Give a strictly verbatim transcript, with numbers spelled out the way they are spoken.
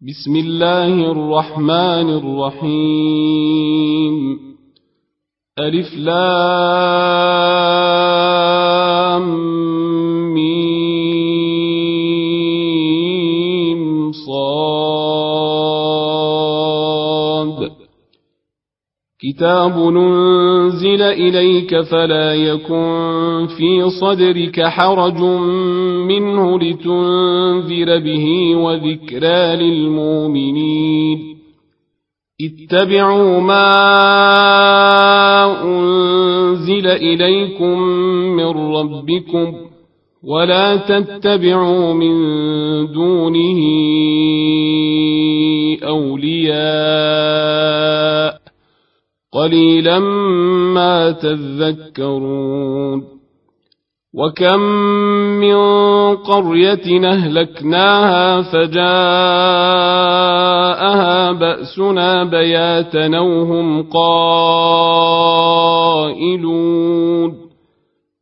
بسم الله الرحمن الرحيم. ألف لام ميم صاد. كتاب ننزل إليك فلا يكن في صدرك حرج منه لتنذر به وذكرى للمؤمنين. اتبعوا ما أنزل إليكم من ربكم ولا تتبعوا من دونه أولياء قليلا ما تذكرون. وكم من قرية أهلكناها فجاءها بأسنا بياتا أو هم قائلون.